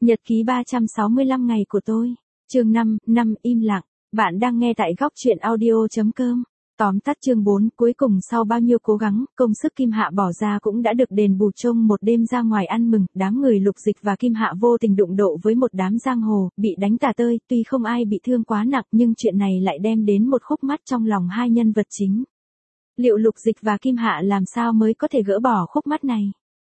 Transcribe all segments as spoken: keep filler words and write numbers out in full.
Nhật ký ba trăm sáu mươi lăm ngày của tôi. Chương năm, năm im lặng. Bạn đang nghe tại góc truyện audio.com. Tóm tắt chương bốn, cuối cùng sau bao nhiêu cố gắng, công sức Kim Hạ bỏ ra cũng đã được đền bù. Trong một đêm ra ngoài ăn mừng, đám người Lục Dịch và Kim Hạ vô tình đụng độ với một đám giang hồ, bị đánh tả tơi, tuy không ai bị thương quá nặng nhưng chuyện này lại đem đến một khúc mắc trong lòng hai nhân vật chính. Liệu Lục Dịch và Kim Hạ làm sao mới có thể gỡ bỏ khúc mắc này?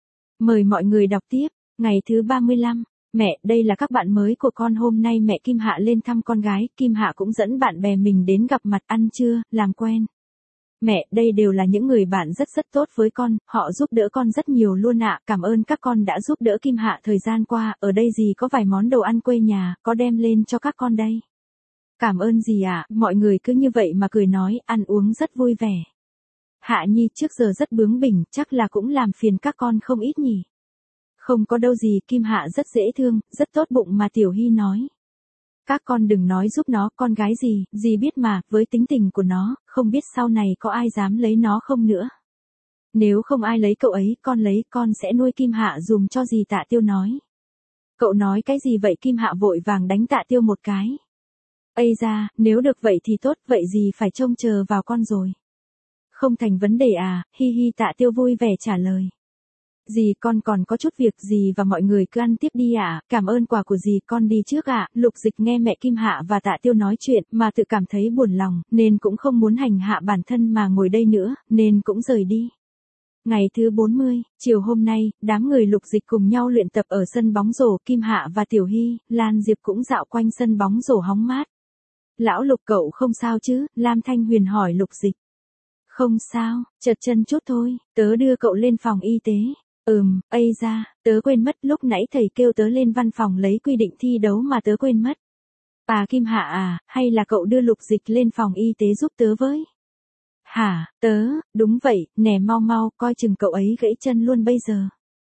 Mời mọi người đọc tiếp. Ngày thứ ba mươi lăm. Mẹ, đây là các bạn mới của con. Hôm nay mẹ Kim Hạ lên thăm con gái, Kim Hạ cũng dẫn bạn bè mình đến gặp mặt, ăn trưa, làm quen. Mẹ, đây đều là những người bạn rất rất tốt với con, họ giúp đỡ con rất nhiều luôn ạ, cảm ơn các con đã giúp đỡ Kim Hạ thời gian qua, ở đây dì có vài món đồ ăn quê nhà, có đem lên cho các con đây. Cảm ơn dì ạ, mọi người cứ như vậy mà cười nói, ăn uống rất vui vẻ. Hạ Nhi trước giờ rất bướng bỉnh, chắc là cũng làm phiền các con không ít nhỉ. Không có đâu gì, Kim Hạ rất dễ thương, rất tốt bụng mà Tiểu Hy nói. Các con đừng nói giúp nó, con gái gì, dì biết mà, với tính tình của nó, không biết sau này có ai dám lấy nó không nữa. Nếu không ai lấy cậu ấy, con lấy, con sẽ nuôi. Kim Hạ dùm cho dì. Tạ Tiêu nói. Cậu nói cái gì vậy? Kim Hạ vội vàng đánh Tạ Tiêu một cái. Ây da, nếu được vậy thì tốt, vậy dì phải trông chờ vào con rồi. Không thành vấn đề à, hi hi. Tạ Tiêu vui vẻ trả lời. Dì con còn có chút việc, dì và mọi người cứ ăn tiếp đi ạ, à? Cảm ơn quà của dì, con đi trước ạ. À? Lục Dịch nghe mẹ Kim Hạ và Tạ Tiêu nói chuyện mà tự cảm thấy buồn lòng, nên cũng không muốn hành hạ bản thân mà ngồi đây nữa, nên cũng rời đi. Ngày thứ bốn mươi, chiều hôm nay, đám người Lục Dịch cùng nhau luyện tập ở sân bóng rổ, Kim Hạ và Tiểu Hy, Lan Diệp cũng dạo quanh sân bóng rổ hóng mát. Lão Lục cậu không sao chứ? Lam Thanh Huyền hỏi Lục Dịch. Không sao, chật chân chút thôi, tớ đưa cậu lên phòng y tế. Ừm, ây da, tớ quên mất, lúc nãy thầy kêu tớ lên văn phòng lấy quy định thi đấu mà tớ quên mất. À Kim Hạ à, hay là cậu đưa Lục Dịch lên phòng y tế giúp tớ với? Hả, tớ, đúng vậy, nè mau mau, coi chừng cậu ấy gãy chân luôn bây giờ.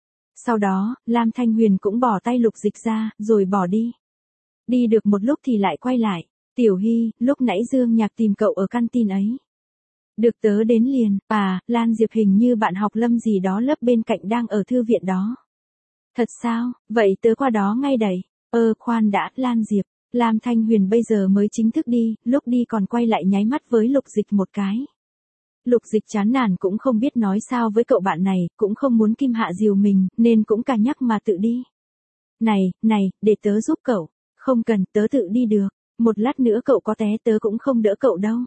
Sau đó, Lam Thanh Huyền cũng bỏ tay Lục Dịch ra, rồi bỏ đi. Đi được một lúc thì lại quay lại. Tiểu Hy, lúc nãy Dương Nhạc tìm cậu ở căn tin ấy. Được, tớ đến liền. À, Lan Diệp hình như bạn học Lâm gì đó lớp bên cạnh đang ở thư viện đó. Thật sao, vậy tớ qua đó ngay đây. Ơ, khoan đã, Lan Diệp. Lam Thanh Huyền bây giờ mới chính thức đi, lúc đi còn quay lại nháy mắt với Lục Dịch một cái. Lục Dịch chán nản cũng không biết nói sao với cậu bạn này, cũng không muốn Kim Hạ dìu mình, nên cũng cà nhắc mà tự đi. Này, này, để tớ giúp cậu. Không cần, tớ tự đi được. Một lát nữa cậu có té tớ cũng không đỡ cậu đâu.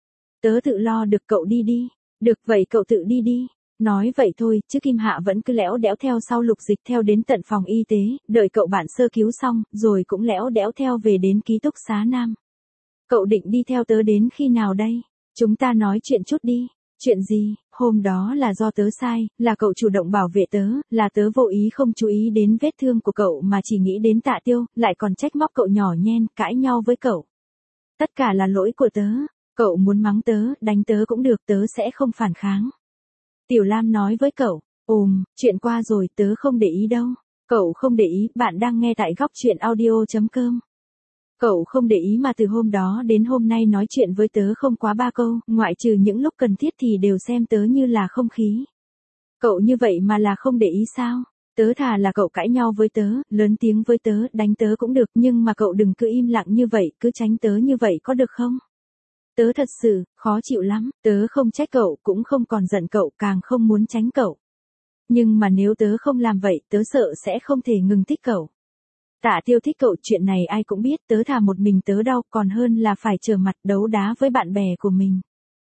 Tớ tự lo được, cậu đi đi. Được vậy cậu tự đi đi. Nói vậy thôi, chứ Kim Hạ vẫn cứ lẽo đẽo theo sau Lục Dịch theo đến tận phòng y tế, đợi cậu bạn sơ cứu xong, rồi cũng lẽo đẽo theo về đến ký túc xá Nam. Cậu định đi theo tớ đến khi nào đây? Chúng ta nói chuyện chút đi. Chuyện gì? Hôm đó là do tớ sai, là cậu chủ động bảo vệ tớ, là tớ vô ý không chú ý đến vết thương của cậu mà chỉ nghĩ đến Tạ Tiêu, lại còn trách móc cậu nhỏ nhen, cãi nhau với cậu. Tất cả là lỗi của tớ. Cậu muốn mắng tớ, đánh tớ cũng được, tớ sẽ không phản kháng. Tiểu Lam nói với cậu, ừm, chuyện qua rồi, tớ không để ý đâu. Cậu không để ý, bạn đang nghe tại góc truyện audio.com. Cậu không để ý mà từ hôm đó đến hôm nay nói chuyện với tớ không quá ba câu, ngoại trừ những lúc cần thiết thì đều xem tớ như là không khí. Cậu như vậy mà là không để ý sao? Tớ thà là cậu cãi nhau với tớ, lớn tiếng với tớ, đánh tớ cũng được, nhưng mà cậu đừng cứ im lặng như vậy, cứ tránh tớ như vậy có được không? Tớ thật sự, khó chịu lắm, tớ không trách cậu, cũng không còn giận cậu, càng không muốn tránh cậu. Nhưng mà nếu tớ không làm vậy, tớ sợ sẽ không thể ngừng thích cậu. Tạ Tiêu thích cậu, chuyện này ai cũng biết, tớ thà một mình tớ đau, còn hơn là phải trở mặt đấu đá với bạn bè của mình.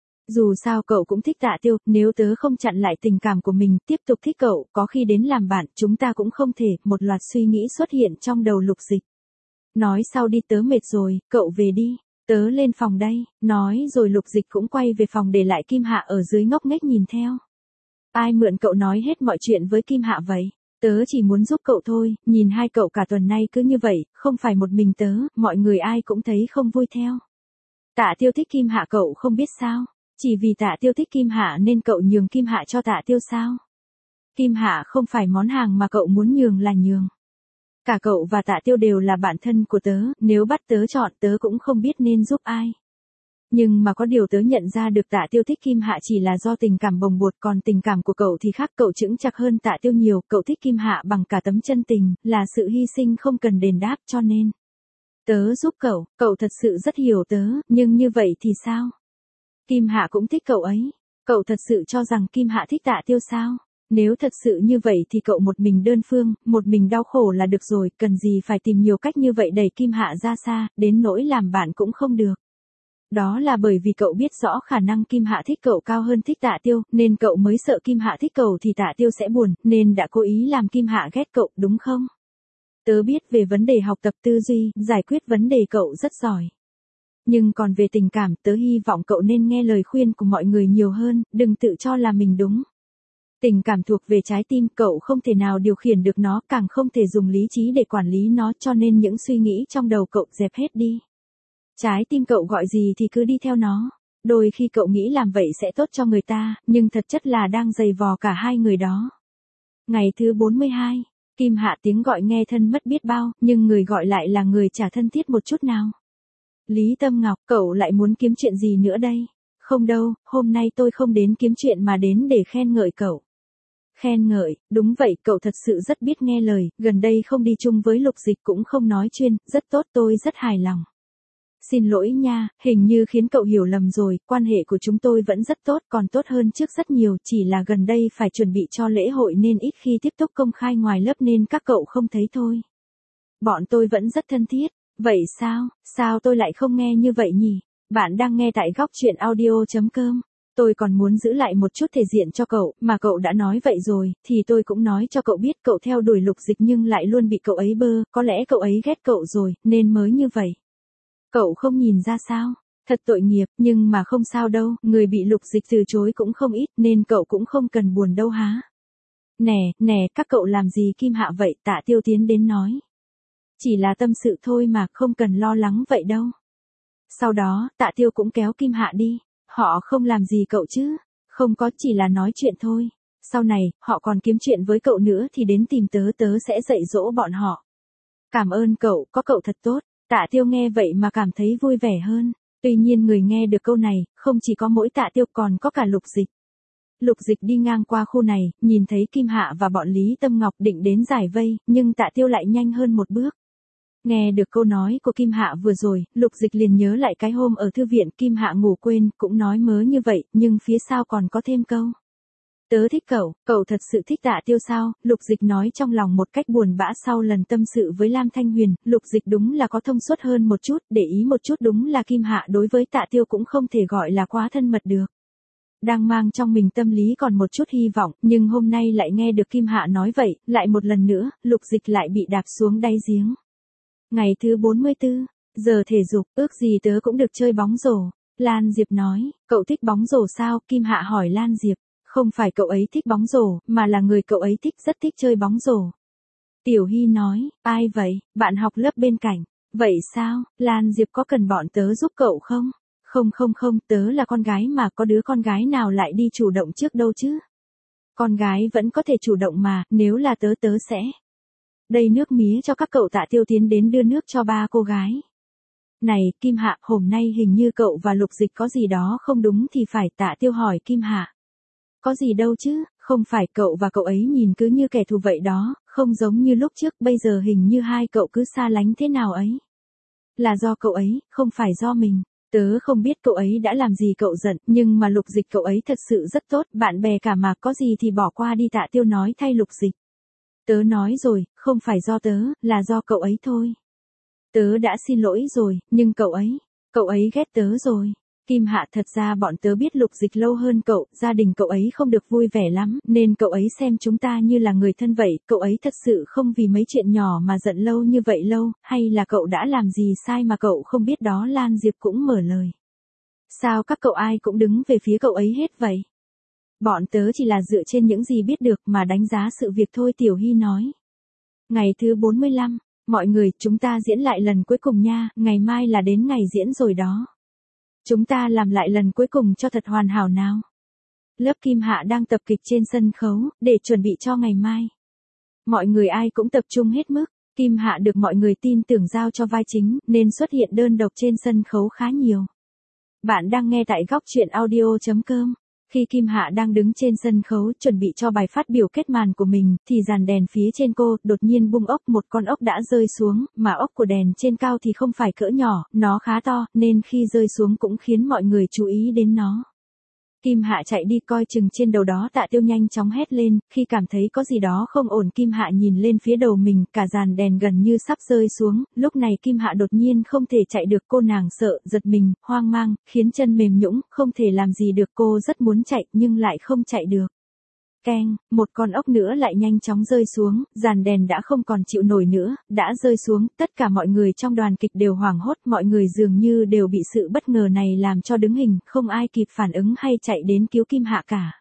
Dù sao cậu cũng thích Tạ Tiêu, nếu tớ không chặn lại tình cảm của mình, tiếp tục thích cậu, có khi đến làm bạn, chúng ta cũng không thể, một loạt suy nghĩ xuất hiện trong đầu Lục Dịch. Nói sau đi, tớ mệt rồi, cậu về đi. Tớ lên phòng đây, nói rồi Lục Dịch cũng quay về phòng để lại Kim Hạ ở dưới ngốc nghếch nhìn theo. Ai mượn cậu nói hết mọi chuyện với Kim Hạ vậy? Tớ chỉ muốn giúp cậu thôi, nhìn hai cậu cả tuần nay cứ như vậy, không phải một mình tớ, mọi người ai cũng thấy không vui theo. Tạ Tiêu thích Kim Hạ cậu không biết sao? Chỉ vì Tạ Tiêu thích Kim Hạ nên cậu nhường Kim Hạ cho Tạ Tiêu sao? Kim Hạ không phải món hàng mà cậu muốn nhường là nhường. Cả cậu và Tạ Tiêu đều là bạn thân của tớ, nếu bắt tớ chọn tớ cũng không biết nên giúp ai. Nhưng mà có điều tớ nhận ra được Tạ Tiêu thích Kim Hạ chỉ là do tình cảm bồng bột, còn tình cảm của cậu thì khác, cậu chững chạc hơn Tạ Tiêu nhiều, cậu thích Kim Hạ bằng cả tấm chân tình, là sự hy sinh không cần đền đáp, cho nên tớ giúp cậu, cậu thật sự rất hiểu tớ, nhưng như vậy thì sao? Kim Hạ cũng thích cậu ấy, cậu thật sự cho rằng Kim Hạ thích Tạ Tiêu sao? Nếu thật sự như vậy thì cậu một mình đơn phương, một mình đau khổ là được rồi, cần gì phải tìm nhiều cách như vậy đẩy Kim Hạ ra xa, đến nỗi làm bạn cũng không được. Đó là bởi vì cậu biết rõ khả năng Kim Hạ thích cậu cao hơn thích Tạ Tiêu, nên cậu mới sợ Kim Hạ thích cậu thì Tạ Tiêu sẽ buồn, nên đã cố ý làm Kim Hạ ghét cậu, đúng không? Tớ biết về vấn đề học tập tư duy, giải quyết vấn đề cậu rất giỏi. Nhưng còn về tình cảm, tớ hy vọng cậu nên nghe lời khuyên của mọi người nhiều hơn, đừng tự cho là mình đúng. Tình cảm thuộc về trái tim, cậu không thể nào điều khiển được nó, càng không thể dùng lý trí để quản lý nó, cho nên những suy nghĩ trong đầu cậu dẹp hết đi. Trái tim cậu gọi gì thì cứ đi theo nó. Đôi khi cậu nghĩ làm vậy sẽ tốt cho người ta, nhưng thật chất là đang giày vò cả hai người đó. Ngày thứ bốn mươi hai, Kim Hạ tiếng gọi nghe thân mất biết bao, nhưng người gọi lại là người chả thân thiết một chút nào. Lý Tâm Ngọc, cậu lại muốn kiếm chuyện gì nữa đây? Không đâu, hôm nay tôi không đến kiếm chuyện mà đến để khen ngợi cậu. Khen ngợi, đúng vậy, cậu thật sự rất biết nghe lời, gần đây không đi chung với Lục Dịch cũng không nói chuyên, rất tốt, tôi rất hài lòng. Xin lỗi nha, hình như khiến cậu hiểu lầm rồi, quan hệ của chúng tôi vẫn rất tốt, còn tốt hơn trước rất nhiều, chỉ là gần đây phải chuẩn bị cho lễ hội nên ít khi tiếp tục công khai ngoài lớp nên các cậu không thấy thôi. Bọn tôi vẫn rất thân thiết, vậy sao, sao tôi lại không nghe như vậy nhỉ? Bạn đang nghe tại góc chuyện audio chấm com. Tôi còn muốn giữ lại một chút thể diện cho cậu, mà cậu đã nói vậy rồi, thì tôi cũng nói cho cậu biết cậu theo đuổi Lục Dịch nhưng lại luôn bị cậu ấy bơ, có lẽ cậu ấy ghét cậu rồi, nên mới như vậy. Cậu không nhìn ra sao? Thật tội nghiệp, nhưng mà không sao đâu, người bị Lục Dịch từ chối cũng không ít, nên cậu cũng không cần buồn đâu há. Nè, nè, các cậu làm gì Kim Hạ vậy? Tạ Tiêu tiến đến nói. Chỉ là tâm sự thôi mà, không cần lo lắng vậy đâu. Sau đó, Tạ Tiêu cũng kéo Kim Hạ đi. Họ không làm gì cậu chứ? Không có, chỉ là nói chuyện thôi. Sau này, họ còn kiếm chuyện với cậu nữa thì đến tìm tớ, tớ sẽ dạy dỗ bọn họ. Cảm ơn cậu, có cậu thật tốt. Tạ Tiêu nghe vậy mà cảm thấy vui vẻ hơn. Tuy nhiên người nghe được câu này, không chỉ có mỗi Tạ Tiêu còn có cả Lục Dịch. Lục Dịch đi ngang qua khu này, nhìn thấy Kim Hạ và bọn Lý Tâm Ngọc định đến giải vây, nhưng Tạ Tiêu lại nhanh hơn một bước. Nghe được câu nói của Kim Hạ vừa rồi, Lục Dịch liền nhớ lại cái hôm ở thư viện Kim Hạ ngủ quên, cũng nói mớ như vậy, nhưng phía sau còn có thêm câu. Tớ thích cậu, cậu thật sự thích Tạ Tiêu sao? Lục Dịch nói trong lòng một cách buồn bã sau lần tâm sự với Lam Thanh Huyền, Lục Dịch đúng là có thông suốt hơn một chút, để ý một chút đúng là Kim Hạ đối với Tạ Tiêu cũng không thể gọi là quá thân mật được. Đang mang trong mình tâm lý còn một chút hy vọng, nhưng hôm nay lại nghe được Kim Hạ nói vậy, lại một lần nữa, Lục Dịch lại bị đạp xuống đáy giếng. Ngày thứ bốn mươi tư, giờ thể dục, ước gì tớ cũng được chơi bóng rổ. Lan Diệp nói, cậu thích bóng rổ sao? Kim Hạ hỏi Lan Diệp. Không phải cậu ấy thích bóng rổ, mà là người cậu ấy thích rất thích chơi bóng rổ. Tiểu Hy nói, ai vậy? Bạn học lớp bên cạnh. Vậy sao? Lan Diệp có cần bọn tớ giúp cậu không? Không không không, tớ là con gái mà, có đứa con gái nào lại đi chủ động trước đâu chứ? Con gái vẫn có thể chủ động mà, nếu là tớ tớ sẽ. Đây nước mía cho các cậu. Tạ Tiêu tiến đến đưa nước cho ba cô gái. Này, Kim Hạ, hôm nay hình như cậu và Lục Dịch có gì đó không đúng thì phải. Tạ Tiêu hỏi Kim Hạ. Có gì đâu chứ, không phải, cậu và cậu ấy nhìn cứ như kẻ thù vậy đó, không giống như lúc trước, bây giờ hình như hai cậu cứ xa lánh thế nào ấy. Là do cậu ấy, không phải do mình. Tớ không biết cậu ấy đã làm gì cậu giận, nhưng mà Lục Dịch cậu ấy thật sự rất tốt, bạn bè cả mà, có gì thì bỏ qua đi. Tạ Tiêu nói thay Lục Dịch. Tớ nói rồi, không phải do tớ, là do cậu ấy thôi. Tớ đã xin lỗi rồi, nhưng cậu ấy, cậu ấy ghét tớ rồi. Kim Hạ, thật ra bọn tớ biết Lục Dịch lâu hơn cậu, gia đình cậu ấy không được vui vẻ lắm, nên cậu ấy xem chúng ta như là người thân vậy, cậu ấy thật sự không vì mấy chuyện nhỏ mà giận lâu như vậy lâu, hay là cậu đã làm gì sai mà cậu không biết đó? Lan Diệp cũng mở lời. Sao các cậu ai cũng đứng về phía cậu ấy hết vậy? Bọn tớ chỉ là dựa trên những gì biết được mà đánh giá sự việc thôi. Tiểu Hy nói. Ngày thứ bốn mươi lăm, mọi người, chúng ta diễn lại lần cuối cùng nha, ngày mai là đến ngày diễn rồi đó. Chúng ta làm lại lần cuối cùng cho thật hoàn hảo nào. Lớp Kim Hạ đang tập kịch trên sân khấu, để chuẩn bị cho ngày mai. Mọi người ai cũng tập trung hết mức, Kim Hạ được mọi người tin tưởng giao cho vai chính, nên xuất hiện đơn độc trên sân khấu khá nhiều. Bạn đang nghe tại góc chuyện audio chấm com. Khi Kim Hạ đang đứng trên sân khấu chuẩn bị cho bài phát biểu kết màn của mình, thì dàn đèn phía trên cô đột nhiên bung ốc, một con ốc đã rơi xuống, mà ốc của đèn trên cao thì không phải cỡ nhỏ, nó khá to, nên khi rơi xuống cũng khiến mọi người chú ý đến nó. Kim Hạ chạy đi coi chừng trên đầu đó, Tạ Tiêu nhanh chóng hét lên, khi cảm thấy có gì đó không ổn Kim Hạ nhìn lên phía đầu mình, cả dàn đèn gần như sắp rơi xuống, lúc này Kim Hạ đột nhiên không thể chạy được, cô nàng sợ, giật mình, hoang mang, khiến chân mềm nhũn, không thể làm gì được, cô rất muốn chạy, nhưng lại không chạy được. Keng, một con ốc nữa lại nhanh chóng rơi xuống, dàn đèn đã không còn chịu nổi nữa, đã rơi xuống, tất cả mọi người trong đoàn kịch đều hoảng hốt, mọi người dường như đều bị sự bất ngờ này làm cho đứng hình, không ai kịp phản ứng hay chạy đến cứu Kim Hạ cả.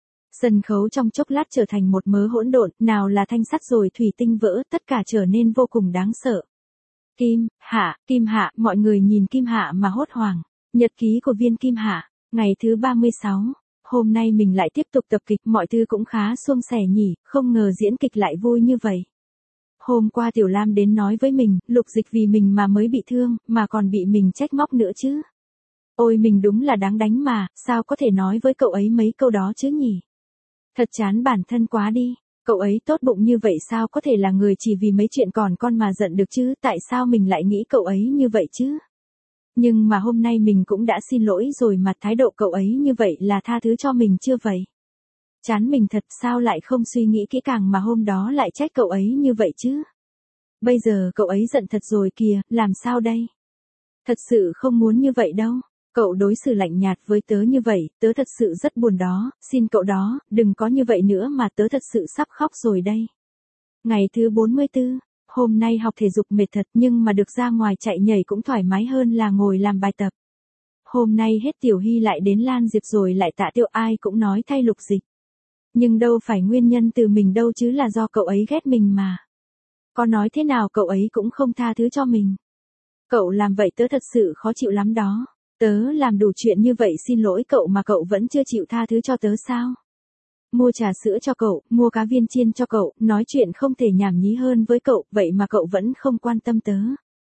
Sân khấu trong chốc lát trở thành một mớ hỗn độn, nào là thanh sắt rồi thủy tinh vỡ, tất cả trở nên vô cùng đáng sợ. Kim Hạ, Kim Hạ, mọi người nhìn Kim Hạ mà hốt hoảng. Nhật ký của viên Kim Hạ, ngày thứ ba mươi sáu. Hôm nay mình lại tiếp tục tập kịch, mọi thứ cũng khá suôn sẻ nhỉ, không ngờ diễn kịch lại vui như vậy. Hôm qua Tiểu Lam đến nói với mình, Lục Dịch vì mình mà mới bị thương, mà còn bị mình trách móc nữa chứ. Ôi mình đúng là đáng đánh mà, sao có thể nói với cậu ấy mấy câu đó chứ nhỉ? Thật chán bản thân quá đi, cậu ấy tốt bụng như vậy sao có thể là người chỉ vì mấy chuyện còn con mà giận được chứ, tại sao mình lại nghĩ cậu ấy như vậy chứ? Nhưng mà hôm nay mình cũng đã xin lỗi rồi mà, thái độ cậu ấy như vậy là tha thứ cho mình chưa vậy? Chán mình thật, sao lại không suy nghĩ kỹ càng mà hôm đó lại trách cậu ấy như vậy chứ? Bây giờ cậu ấy giận thật rồi kìa, làm sao đây? Thật sự không muốn như vậy đâu. Cậu đối xử lạnh nhạt với tớ như vậy, tớ thật sự rất buồn đó, xin cậu đó, đừng có như vậy nữa mà, tớ thật sự sắp khóc rồi đây. Ngày thứ bốn mươi tư. Hôm nay học thể dục mệt thật, nhưng mà được ra ngoài chạy nhảy cũng thoải mái hơn là ngồi làm bài tập. Hôm nay hết Tiểu Hy lại đến Lan Diệp rồi lại Tạ Tiêu, ai cũng nói thay Lục Dịch. Nhưng đâu phải nguyên nhân từ mình đâu chứ, là do cậu ấy ghét mình mà. Có nói thế nào cậu ấy cũng không tha thứ cho mình. Cậu làm vậy tớ thật sự khó chịu lắm đó. Tớ làm đủ chuyện như vậy xin lỗi cậu mà cậu vẫn chưa chịu tha thứ cho tớ sao? Mua trà sữa cho cậu, mua cá viên chiên cho cậu, nói chuyện không thể nhảm nhí hơn với cậu, vậy mà cậu vẫn không quan tâm tớ.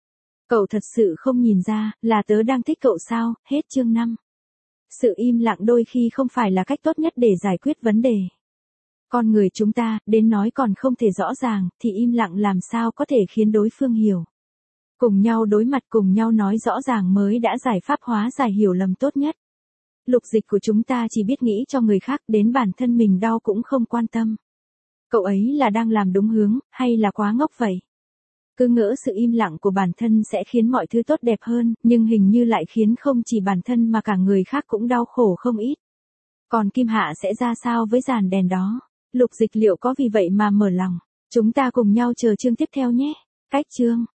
Cậu thật sự không nhìn ra, là tớ đang thích cậu sao? Hết chương năm. Sự im lặng đôi khi không phải là cách tốt nhất để giải quyết vấn đề. Con người chúng ta, đến nói còn không thể rõ ràng, thì im lặng làm sao có thể khiến đối phương hiểu. Cùng nhau đối mặt, cùng nhau nói rõ ràng mới đã giải pháp hóa giải hiểu lầm tốt nhất. Lục Dịch của chúng ta chỉ biết nghĩ cho người khác, đến bản thân mình đau cũng không quan tâm. Cậu ấy là đang làm đúng hướng, hay là quá ngốc vậy? Cứ ngỡ sự im lặng của bản thân sẽ khiến mọi thứ tốt đẹp hơn, nhưng hình như lại khiến không chỉ bản thân mà cả người khác cũng đau khổ không ít. Còn Kim Hạ sẽ ra sao với dàn đèn đó? Lục Dịch liệu có vì vậy mà mở lòng? Chúng ta cùng nhau chờ chương tiếp theo nhé. Cách chương